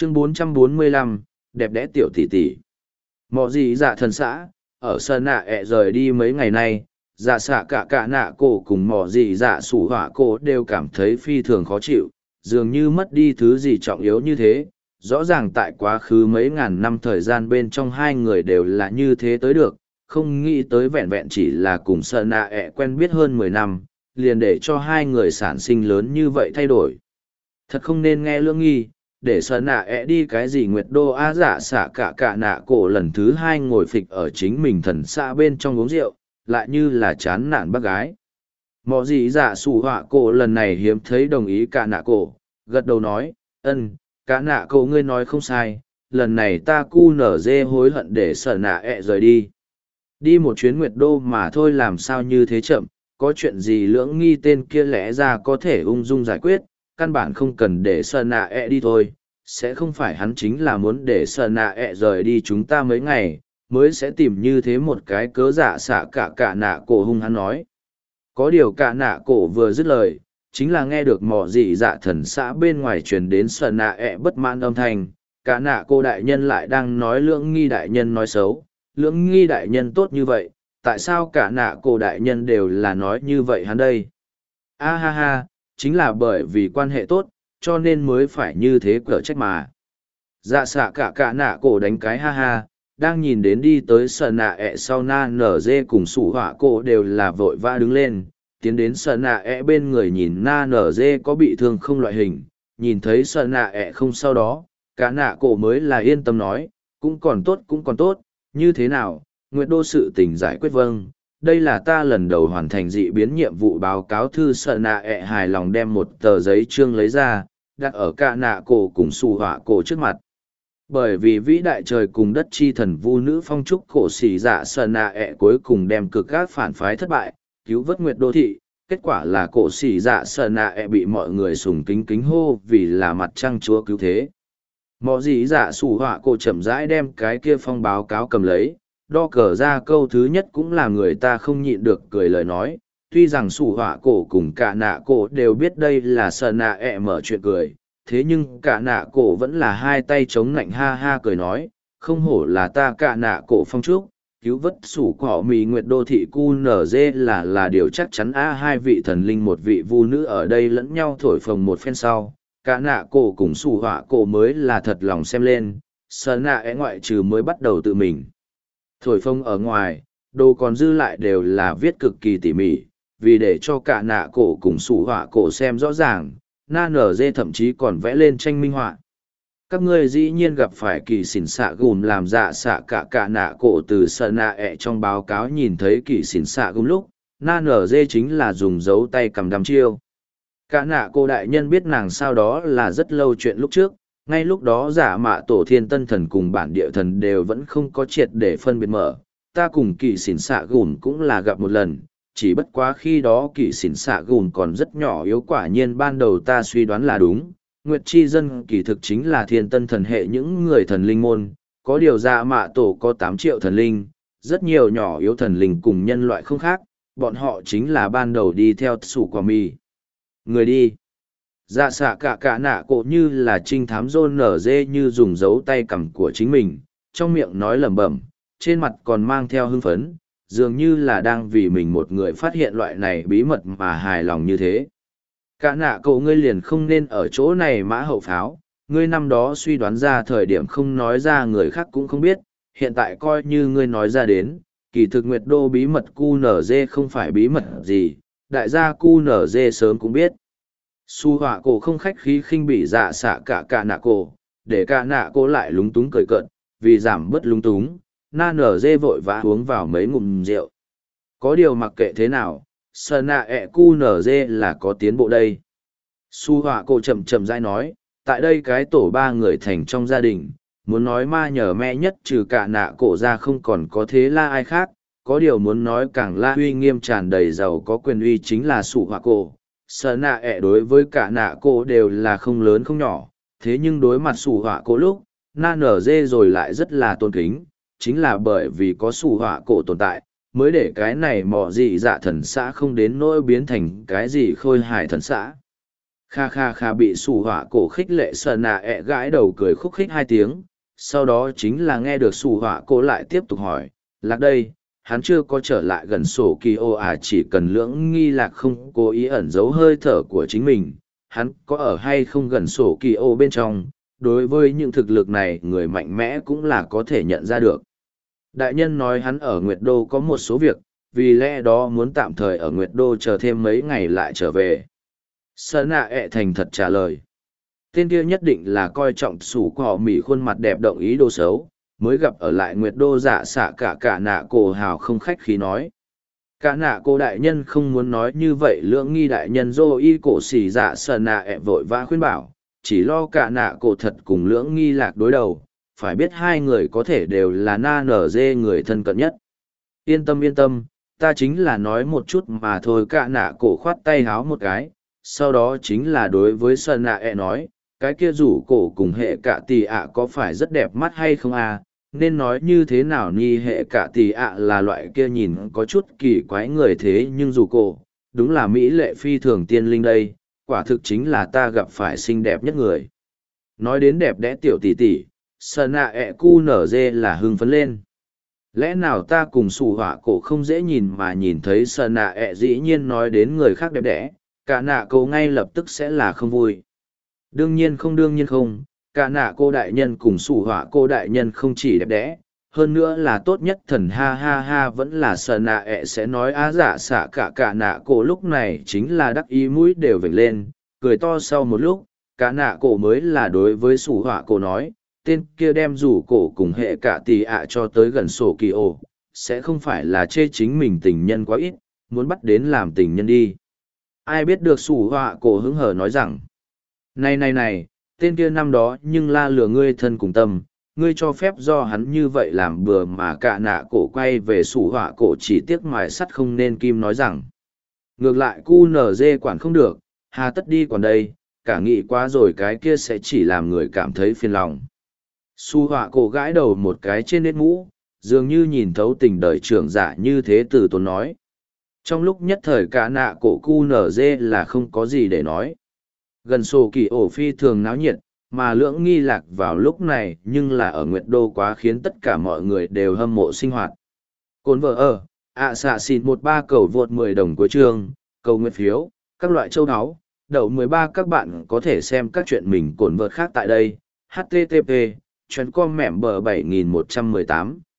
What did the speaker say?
Chương 445, đẹp đẽ tiểu tỷ tỷ. Mọ gì dạ thần xã, ở sơn nạ ẹ rời đi mấy ngày nay, dạ xạ cả nạ cổ cùng mọ gì dạ sủ họa cổ đều cảm thấy phi thường khó chịu, dường như mất đi thứ gì trọng yếu như thế. Rõ ràng tại quá khứ mấy ngàn năm thời gian bên trong hai người đều là như thế tới được, không nghĩ tới vẹn vẹn chỉ là cùng sơn nạ ẹ quen biết hơn 10 năm, liền để cho hai người sản sinh lớn như vậy thay đổi. Thật không nên nghe lương nghi, để sợ nạ ẹ đi cái gì nguyệt đô á dạ xạ cả nạ cổ lần thứ hai ngồi phịch ở chính mình thần xã bên trong uống rượu, lại như là chán nản bác gái. Mọ gì dạ sủ họa cổ lần này hiếm thấy đồng ý cả nạ cổ, gật đầu nói, cả nạ cổ ngươi nói không sai, lần này ta cu nở dê hối hận để sợ nạ ẹ rời đi. Đi một chuyến nguyệt đô mà thôi làm sao như thế chậm, có chuyện gì lưỡng nghi tên kia lẽ ra có thể ung dung giải quyết, căn bản không cần để sợ nạ ẹ đi thôi, sẽ không phải hắn chính là muốn để sợ nạ ẹ rời đi chúng ta mấy ngày, mới sẽ tìm như thế một cái cớ giả xạ cả nạ cổ hung hắn nói. Có điều cả nạ cổ vừa dứt lời, chính là nghe được mỏ dị dạ thần xã bên ngoài truyền đến sợ nạ ẹ bất mãn âm thanh, cả nạ cô đại nhân lại đang nói lưỡng nghi đại nhân nói xấu, lưỡng nghi đại nhân tốt như vậy, tại sao cả nạ cô đại nhân đều là nói như vậy hắn đây? A ha ha, chính là bởi vì quan hệ tốt, cho nên mới phải như thế cỡ trách mà. Dạ xạ cả nạ cổ đánh cái ha ha, đang nhìn đến đi tới sờ nạ ẹ sau na nở dê cùng sủ họa cổ đều là vội vã đứng lên, tiến đến sờ nạ ẹ bên người nhìn na nở dê có bị thương không loại hình, nhìn thấy sờ nạ ẹ không sau đó, cả nạ cổ mới là yên tâm nói, cũng còn tốt, như thế nào, Nguyệt Đô sự tình giải quyết vâng. Đây là ta lần đầu hoàn thành dị biến nhiệm vụ báo cáo thư sợ nạ ẹ hài lòng đem một tờ giấy trương lấy ra, đặt ở cả nạ cổ cùng xù họa cổ trước mặt. Bởi vì vĩ đại trời cùng đất chi thần vu nữ phong trúc cổ xỉ dạ sợ nạ ẹ cuối cùng đem cực gác phản phái thất bại, cứu vớt Nguyệt Đô thị, kết quả là cổ xỉ dạ sợ nạ ẹ bị mọi người sùng kính hô vì là mặt trăng chúa cứu thế. Mọ gì dạ xù họa cổ chậm rãi đem cái kia phong báo cáo cầm lấy, đo cờ ra câu thứ nhất cũng là người ta không nhịn được cười lời nói, tuy rằng sủ họa cổ cùng cả nạ cổ đều biết đây là sợ nạ ẹ mở chuyện cười, thế nhưng cả nạ cổ vẫn là hai tay chống nạnh ha ha cười nói, không hổ là ta cả nạ cổ phong trúc, cứu vớt sủ cỏ mì Nguyệt Đô thị cu nở dê là điều chắc chắn hai vị thần linh một vị vu nữ ở đây lẫn nhau thổi phồng một phen sau, cả nạ cổ cùng sủ họa cổ mới là thật lòng xem lên, sợ nạ ẹ ngoại trừ mới bắt đầu tự mình. Thổi phông ở ngoài, đồ còn dư lại đều là viết cực kỳ tỉ mỉ, vì để cho cả nạ cổ cùng sủ họa cổ xem rõ ràng, na nở dê thậm chí còn vẽ lên tranh minh họa. Các ngươi dĩ nhiên gặp phải kỳ xỉn xạ gùm làm dạ xạ cả nạ cổ từ sợ nạ ẹ trong báo cáo nhìn thấy kỳ xỉn xạ gùm lúc, na nở dê chính là dùng dấu tay cầm đăm chiêu. Cả nạ cô đại nhân biết nàng sao đó là rất lâu chuyện lúc trước, ngay lúc đó giả mạ tổ thiên tân thần cùng bản địa thần đều vẫn không có triệt để phân biệt mở, ta cùng kỳ xỉn xạ gùn cũng là gặp một lần, chỉ bất quá khi đó kỳ xỉn xạ gùn còn rất nhỏ yếu, quả nhiên ban đầu ta suy đoán là đúng, Nguyệt Chi dân kỳ thực chính là thiên tân thần hệ những người thần linh môn, có điều giả mạ tổ có 8 triệu thần linh, rất nhiều nhỏ yếu thần linh cùng nhân loại không khác, bọn họ chính là ban đầu đi theo sủ quả mì. Người đi. Dạ xạ cả nạ cổ như là trinh thám rôn nở dê như dùng dấu tay cầm của chính mình, trong miệng nói lẩm bẩm, trên mặt còn mang theo hưng phấn, dường như là đang vì mình một người phát hiện loại này bí mật mà hài lòng như thế. Cả nạ cổ ngươi liền không nên ở chỗ này mã hậu pháo, ngươi năm đó suy đoán ra thời điểm không nói ra người khác cũng không biết, hiện tại coi như ngươi nói ra đến, kỳ thực Nguyệt Đô bí mật cu nở dê không phải bí mật gì, đại gia cu nở dê sớm cũng biết. Su họa cổ không khách khí khinh bỉ dạ xạ cả nạ cổ, để cả nạ cổ lại lúng túng cười cợt, vì giảm bớt lúng túng, na nở dê vội vã uống vào mấy ngụm rượu. Có điều mặc kệ thế nào, sờ nạ ẹ cu nở dê là có tiến bộ đây. Su họa cổ chậm rãi nói, tại đây cái tổ 3 người thành trong gia đình, muốn nói ma nhờ me nhất trừ cả nạ cổ ra không còn có thế la ai khác, có điều muốn nói càng la uy nghiêm tràn đầy giàu có quyền uy chính là su họa cổ. Sở nạ ẹ đối với cả nạ cổ đều là không lớn không nhỏ, thế nhưng đối mặt sủ họa cổ lúc, na nở dê rồi lại rất là tôn kính, chính là bởi vì có sủ họa cổ tồn tại, mới để cái này mọ dị dạ thần xã không đến nỗi biến thành cái gì khôi hài thần xã. Kha kha kha bị sủ họa cổ khích lệ sờ nạ ẹ gãi đầu cười khúc khích hai tiếng, sau đó chính là nghe được sủ họa cổ lại tiếp tục hỏi, lạc đây, hắn chưa có trở lại gần sổ kỳ ô à, chỉ cần lưỡng nghi lạc không cố ý ẩn giấu hơi thở của chính mình, hắn có ở hay không gần sổ kỳ ô bên trong, đối với những thực lực này người mạnh mẽ cũng là có thể nhận ra được. Đại nhân nói hắn ở Nguyệt Đô có một số việc, vì lẽ đó muốn tạm thời ở Nguyệt Đô chờ thêm mấy ngày lại trở về. Sở nạ ẹ thành thật trả lời. Tên kia nhất định là coi trọng sủ của họ mỉ khuôn mặt đẹp động ý đồ xấu, mới gặp ở lại Nguyệt Đô dạ xạ cả nạ cổ hào không khách khí nói. Cả nạ cô đại nhân không muốn nói như vậy, lưỡng nghi đại nhân dô y cổ xỉ dạ sở nạ ẹ vội vã khuyên bảo, chỉ lo cả nạ cổ thật cùng lưỡng nghi lạc đối đầu, phải biết hai người có thể đều là na nở dê người thân cận nhất. Yên tâm, ta chính là nói một chút mà thôi. Cả nạ cổ khoát tay háo một cái, sau đó chính là đối với sơn nạ ẹ nói, cái kia rủ cổ cùng hệ cả tỷ ạ có phải rất đẹp mắt hay không à, nên nói như thế nào ni hệ cả tỷ ạ là loại kia nhìn có chút kỳ quái người thế nhưng rủ cổ, đúng là mỹ lệ phi thường tiên linh đây, quả thực chính là ta gặp phải xinh đẹp nhất người. Nói đến đẹp đẽ tiểu tỷ tỷ, sơn nạ ẹ cu nở dê là hưng phấn lên. Lẽ nào ta cùng sủ họa cổ không dễ nhìn mà nhìn thấy sơn nạ ẹ dĩ nhiên nói đến người khác đẹp đẽ, cả nạ cô ngay lập tức sẽ là không vui. Đương nhiên không, cả nạ cô đại nhân cùng sủ họa cô đại nhân không chỉ đẹp đẽ, hơn nữa là tốt nhất thần ha ha ha vẫn là sơn nạ ẹ sẽ nói á dạ xạ cả nạ cô lúc này chính là đắc ý mũi đều vểnh lên, cười to sau một lúc, cả nạ cô mới là đối với sủ họa cô nói, tên kia đem rủ cổ cùng hệ cả tỷ ạ cho tới gần sổ kỳ ổ, sẽ không phải là chê chính mình tình nhân quá ít, muốn bắt đến làm tình nhân đi. Ai biết được sủ họa cổ hứng hở nói rằng, này, tên kia năm đó nhưng la lừa ngươi thân cùng tâm, ngươi cho phép do hắn như vậy làm bừa mà cả nạ cổ quay về sủ họa cổ chỉ tiếc mài sắt không nên kim nói rằng. Ngược lại cu nở dê quản không được, hà tất đi còn đây, cả nghĩ quá rồi cái kia sẽ chỉ làm người cảm thấy phiền lòng. Su họa cổ gãi đầu một cái trên nết mũ, dường như nhìn thấu tình đời trưởng giả như thế từ tốn nói. Trong lúc nhất thời cả nạ cổ cu nở dê là không có gì để nói. Gần sổ kỳ ổ phi thường náo nhiệt, mà lưỡng nghi lạc vào lúc này nhưng là ở Nguyệt Đô quá khiến tất cả mọi người đều hâm mộ sinh hoạt. Cồn vợ ở, xạ xịn 13 cầu vượt 10 đồng cuối chương, cầu nguyện phiếu, các loại châu áo, đậu 13 các bạn có thể xem các chuyện mình cồn vợt khác tại đây. HTTP, chuyến com mẹm bờ 7118.